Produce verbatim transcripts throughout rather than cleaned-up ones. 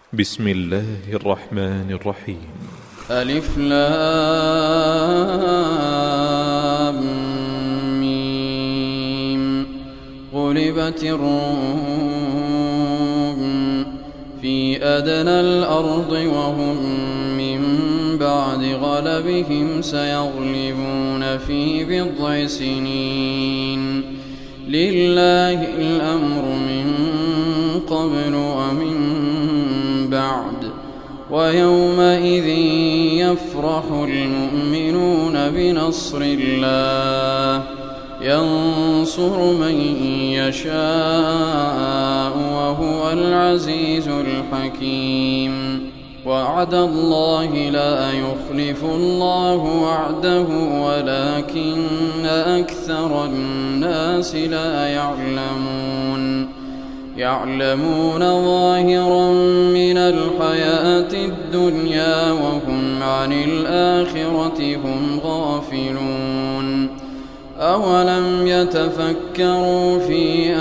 بسم الله الرحمن الرحيم. ألف لام ميم. غلبت الروم في أدنى الأرض وهم من بعد غلبهم سيغلبون في بضع سنين. لله الأمر من قبل ومن بعد، ويومئذ يفرح المؤمنون بنصر الله ينصر من يشاء وهو العزيز الحكيم. وعد الله لا يخلف الله وعده ولكن أكثر الناس لا يعلمون يعلمون ظاهرا من الحياة الدنيا وهم عن الآخرة هم غافلون. أولم يتفكروا في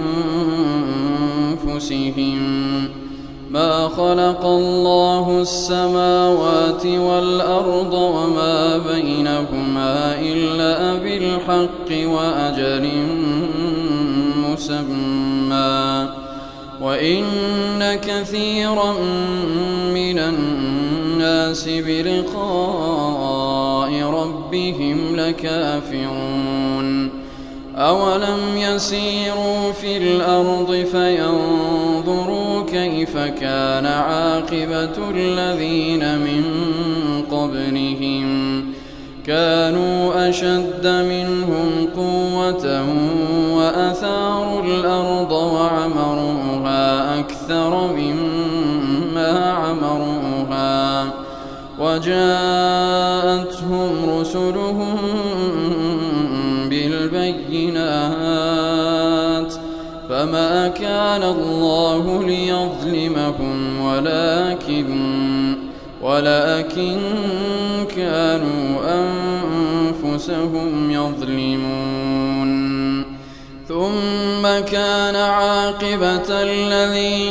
أنفسهم ما خلق الله السماوات والأرض وما بينهما إلا بالحق وأجل مسمى، وإن كثيرا من الناس بلقاء ربهم لكافرون. أولم يسيروا في الأرض فينظروا كيف كان عاقبة الذين من قبلهم كانوا أشد منهم قوة وأثاروا الأرض وعمروها أكثر مما عمروها، وجاءتهم رسلهم بالبينات فما كان الله ليظلمهم ولكن ولكن كانوا أنفسهم يظلمون. ثم كان عاقبة الذين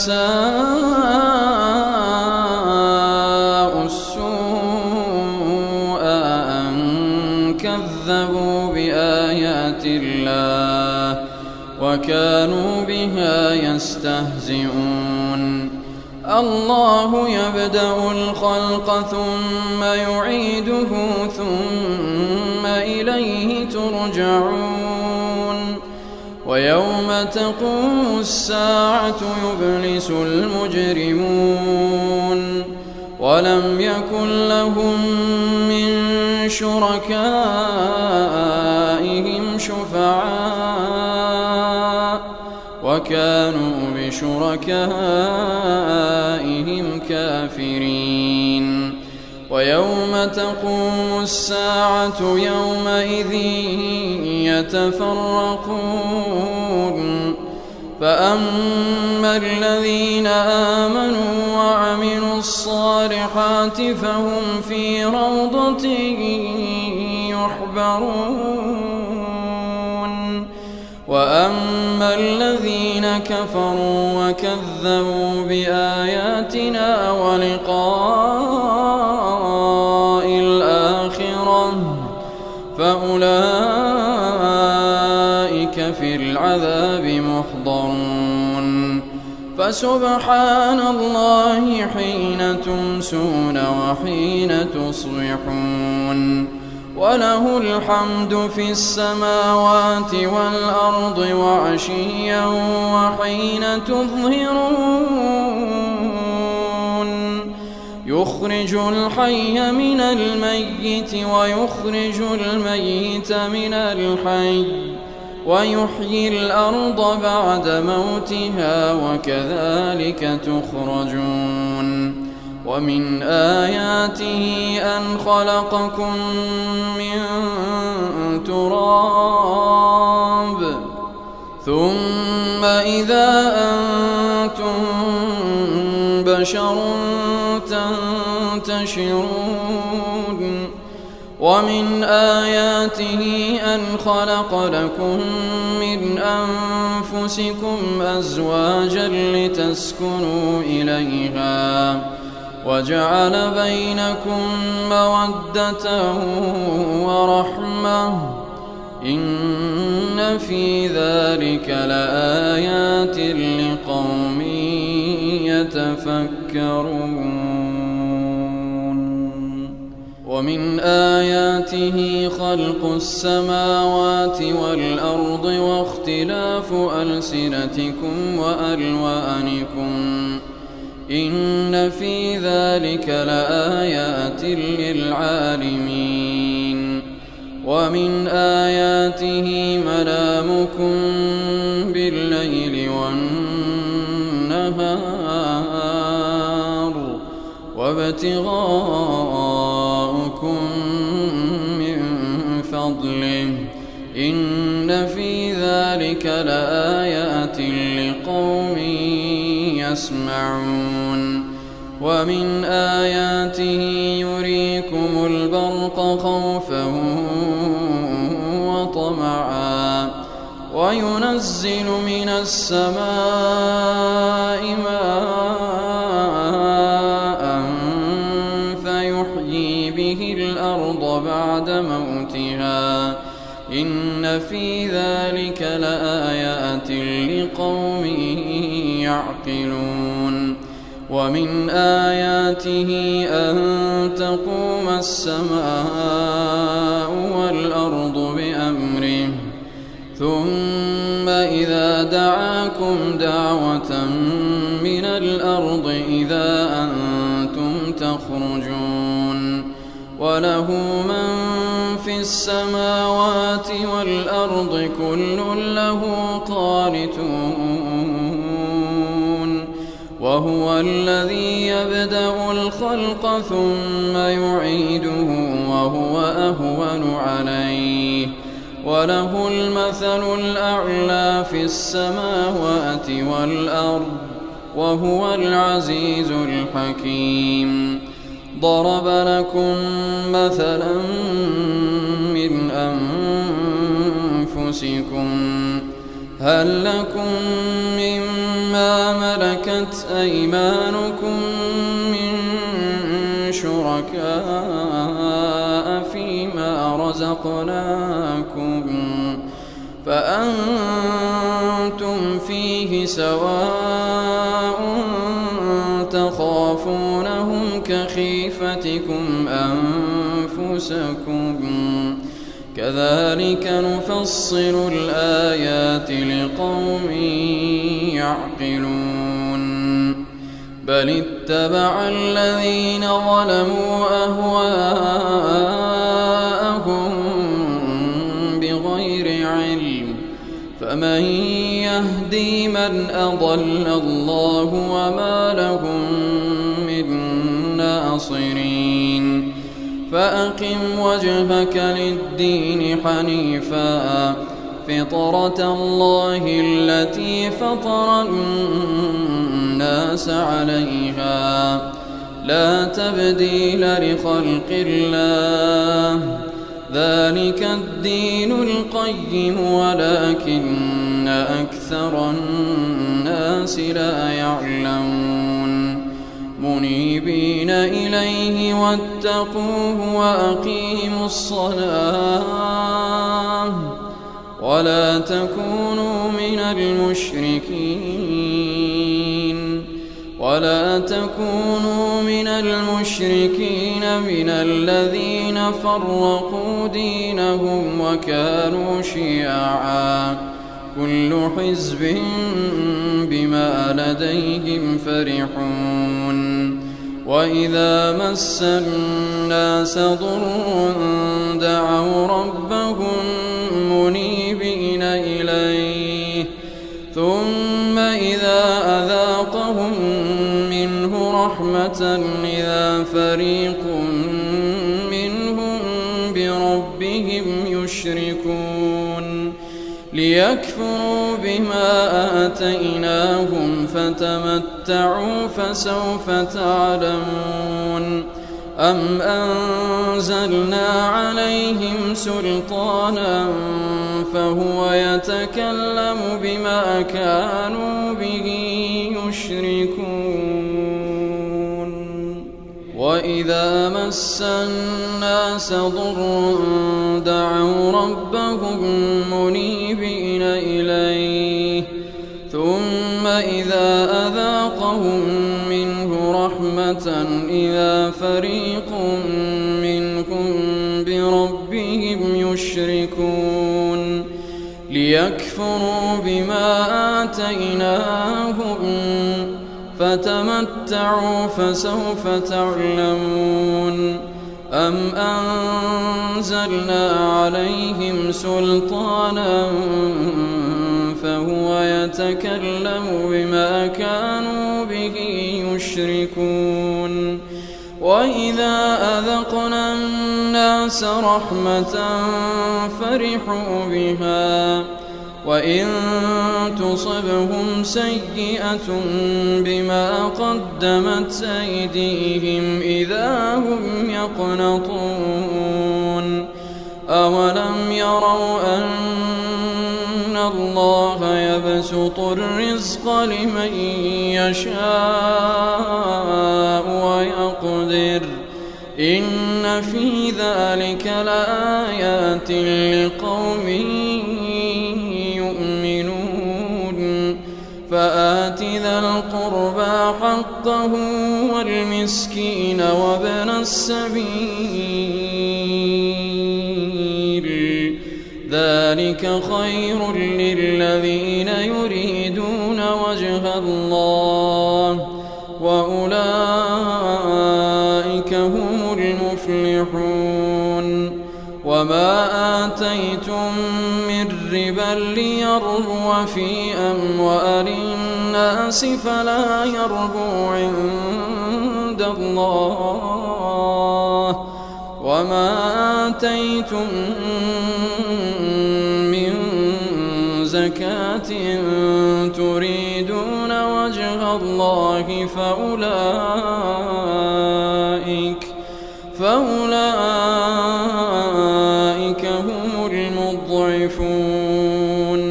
أساءوا السوء أن كذبوا بآيات الله وكانوا بها يستهزئون. الله يبدأ الخلق ثم يعيده ثم إليه ترجعون. ويوم تقوم الساعة يبلس المجرمون ولم يكن لهم من شركائهم شفعاء وكانوا بشركائهم كافرين. ويوم تقوم الساعة يومئذ يتفرقون، فأما الذين آمنوا وعملوا الصالحات فهم في روضة يحبرون، وأما الذين كفروا وكذبوا بآياتنا ولقاء الآخرة فأولئك في العذاب محضرون. فسبحان الله حين تمسون وحين تصبحون، وله الحمد في السماوات والأرض وعشيا وحين تظهرون. يخرج الحي من الميت ويخرج الميت من الحي ويحيي الأرض بعد موتها وكذلك تخرجون. ومن آياته أن خلقكم من تراب ثم إذا أنتم بشر تنتشرون. ومن آياته أن خلق لكم من أنفسكم أزواجا لتسكنوا إليها وجعل بينكم مودة ورحمة إن في ذلك لآيات لقوم يتفكرون. ومن آياته خلق السماوات والأرض واختلاف ألسنتكم وألوانكم إن في ذلك لآيات للعالمين. ومن آياته منامكم بالليل والنهار وابتغاؤكم من فضله إن في ذلك لآيات لقوم يسمعون. ومن آياته يريكم البرق خوفا وطمعا وينزل من السماء ماء فيحيي به الأرض بعد موتها إن في ذلك لآيات لقوم يعقلون. ومن آياته أن تقوم السماء والأرض بأمره ثم إذا دعاكم دعوة من الأرض إذا أنتم تخرجون. وله من في السماوات والأرض كل له قانتون. وهو الذي يبدأ الخلق ثم يعيده وهو أهون عليه وله المثل الأعلى في السماوات والأرض وهو العزيز الحكيم. ضرب لكم مثلا من أنفسكم هل لكم مما ملكت أيمانكم من شركاء فيما رزقناكم فأنتم فيه سواء تخافونهم كخيفتكم أنفسكم كذلك نفصل الآيات لقوم يعقلون. بل اتبع الذين ظلموا أهواءهم بغير علم فمن يهدي من أضل الله وما لهم من ناصرين. فأقم وجهك للدين حنيفا فطرة الله التي فطر الناس عليها لا تبديل لخلق الله ذلك الدين القيم ولكن أكثر الناس لا يعلمون. منيبين إليه واتقوه وأقيموا الصلاة ولا تكونوا من المشركين ولا تكونوا من المشركين من الذين فرقوا دينهم وكانوا شيعا كل حزب بما لديهم فرحون. وإذا مس الناس ضر دعوا ربهم منيبين إليه ثم إذا أذاقهم منه رحمة إذا فريق منهم بربهم يشركون. ليكفروا بما آتيناهم فتمتعوا فسوف تعلمون. أم أنزلنا عليهم سلطانا فهو يتكلم بما كانوا به يشركون وإذا مس الناس ضر دعوا ربهم منيبين إليه ثم إذا أذاقهم منه رحمة إذا فريق منهم بربهم يشركون ليكفروا بما آتيناهم فتمتعوا فسوف تعلمون أم أنزلنا عليهم سلطانا فهو يتكلم بما كانوا به يشركون وإذا أذقنا الناس رحمة فرحوا بها وإن تصبهم سيئة بما قدمت أيديهم إذا هم يقنطون أولم يروا أن الله يبسط الرزق لمن يشاء ويقدر إن في ذلك لآيات لقوم يؤمنون فآت ذا القربى حقه والمسكين وابن السبيل ذلك خير للذين يريدون وجه الله وأولئك هم المفلحون وما آتيتم من ربا ليربو في أموال الناس فلا يربو عند الله وما آتيتم من زكاة تريدون وجه الله فأولئك فأولئك هم المضعفون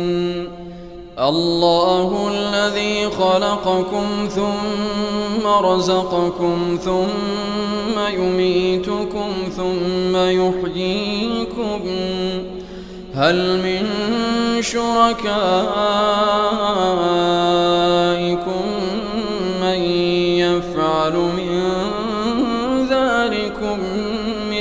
الله الذي خلقكم ثم رزقكم ثم يميتكم ثم يحييكم هل من شركائكم من يفعل من ذلكم من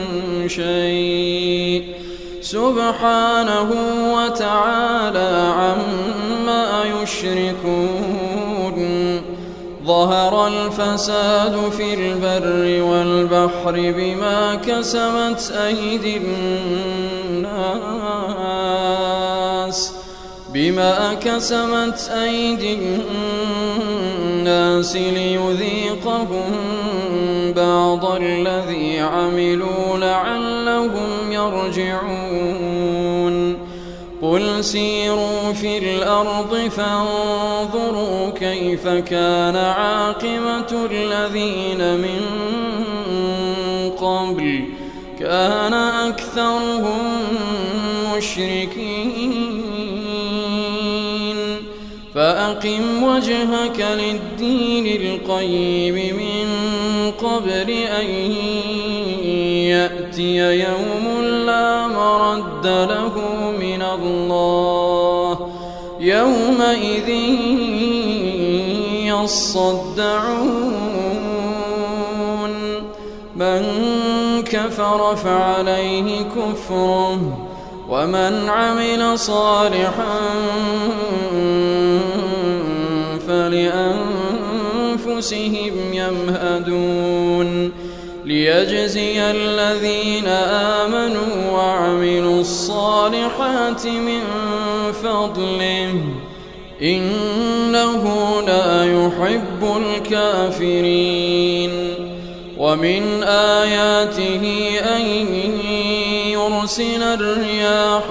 شيء سبحانه وتعالى عما يشركون ظهر الفساد في البر والبحر بما كسبت أيدي الناس بما كسبت أيدي الناس ليذيقهم بعض الذي عملوا لعلهم يرجعون قل سيروا في الأرض فانظروا كيف كان عاقبة الذين من قبل كان أكثرهم مشركين فأقم وجهك للدين القيم من قبل أن يأتي يوم لا مرد له من الله يومئذ يصدعون من كفر فعليه كفره ومن عمل صالحا فلأنفسهم يمهدون ليجزي الذين آمنوا وعملوا الصالحات من فضله إنه لا يحب الكافرين ومن آياته أن يرسل الرياح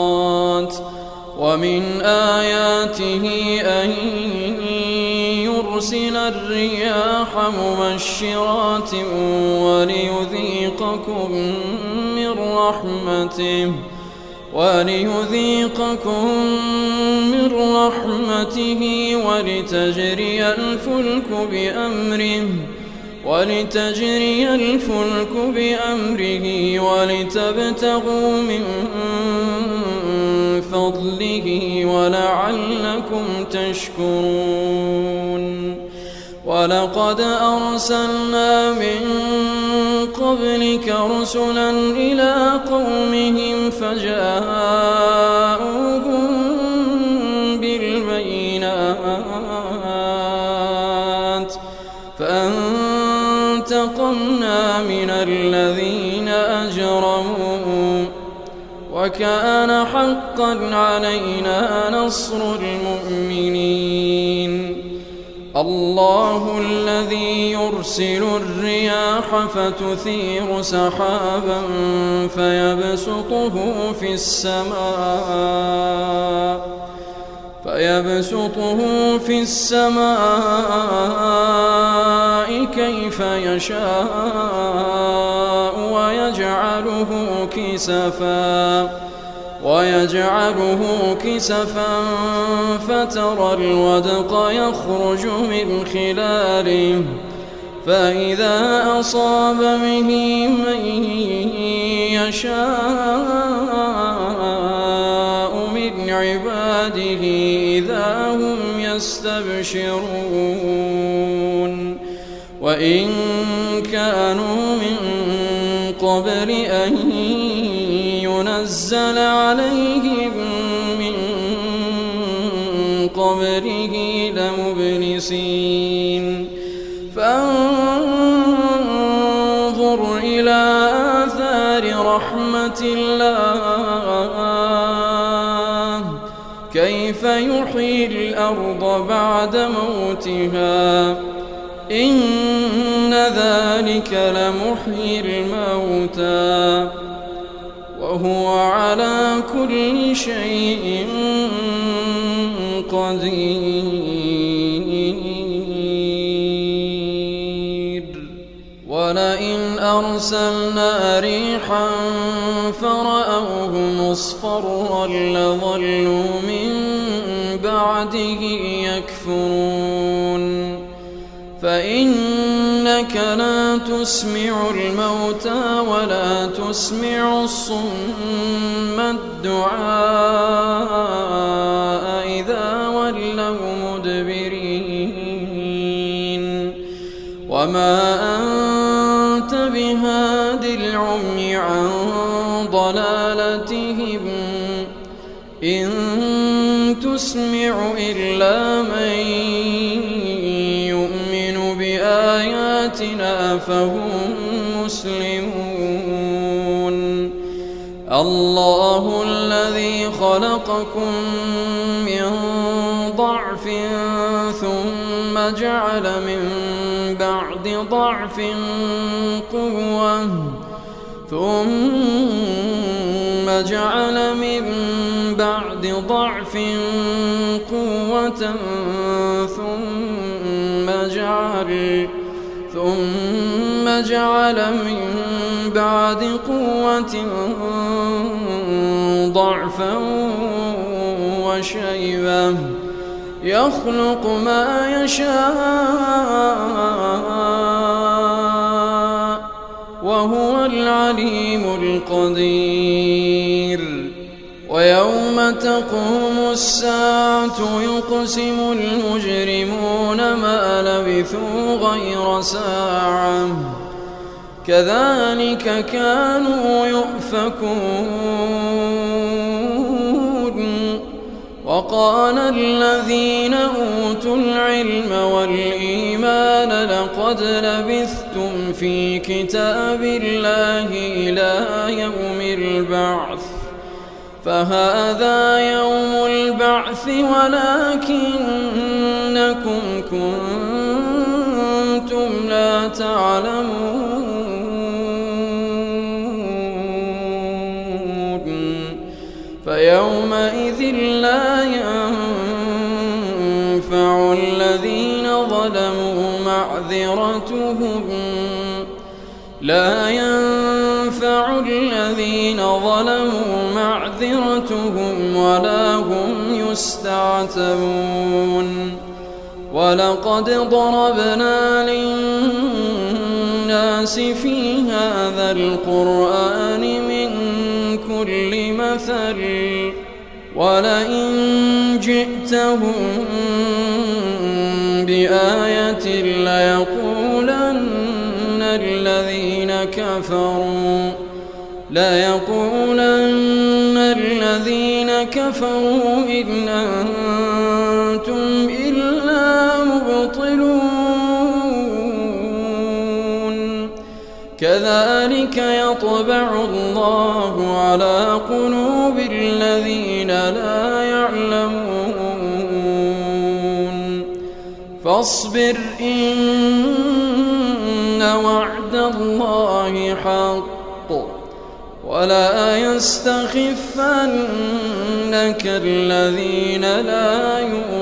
مبشرات ومن آياته أن يرسل الرياح مبشرات وليذيقكم من رحمته وليذيقكم من رحمته ولتجري الفلك بأمره ولتجري الفلك بأمره ولتبتغوا من فضله ولعلكم تشكرون ولقد أرسلنا من قبلك رسلا إلى قومهم فجاءوهم بالبينات فانتقمنا من الذين أجرموا وكان حقا علينا نصر المؤمنين الله الذي يرسل الرياح فتثير سحابا فيبسطه في السماء فيبسطه في السماء كيف يشاء ويجعله كسفا ويجعله كسفا فترى الودق يخرج من خلاله فإذا أصاب به من يشاء من عباده إذا هم يستبشرون وإن كانوا من قبل أن ينزل عليهم من قبله لمبلسين فانظر إلى آثار رحمة الله كيف يحيي الأرض بعد موتها إن ذلك لمحيي الموتى وهو على كل شيء قدير ولئن أرسلنا ريحا فرأوه مصفرا لظلوا من بعده يكفرون فإنك لا تسمع الموتى ولا تسمع الصم الدعاء إذا ولوا مدبرين وما أنت بهاد العمي عن ضلالتهم إن تسمع إلا من يؤمن بآياتنا فهم مسلمون الله الذي خلقكم من ضعف ثم جعل من بعد ضعف قوة ثم جعل من بعد ضعف قوة ثم جعل ثم جعل من بعد قوة ضعفا وشيبة يخلق ما يشاء وهو العليم القدير ويوم تقوم الساعة يقسم المجرمون ما لبثوا غير ساعة كذلك كانوا يؤفكون وقال الذين أوتوا العلم والإيمان لقد لبثتم في كتاب الله إلى يوم البعث فهذا يوم البعث ولكنكم كنتم لا تعلمون فيومئذ لا ينفع الذين ظلموا ظلموا معذرتهم لا ينفع الذين ظلموا معذرتهم ولا هم يستعتبون ولقد ضربنا للناس في هذا القرآن من كل مثل ولئن جئتهم بآية ليقولن الذين كفروا ليقولن الذين كفروا إن أنتم إلا مبطلون كذلك يطبع الله على قلوب الذين لا يعلمون فاصبر إن وعد الله حق ولا يستخفنك الذين لا يؤمنون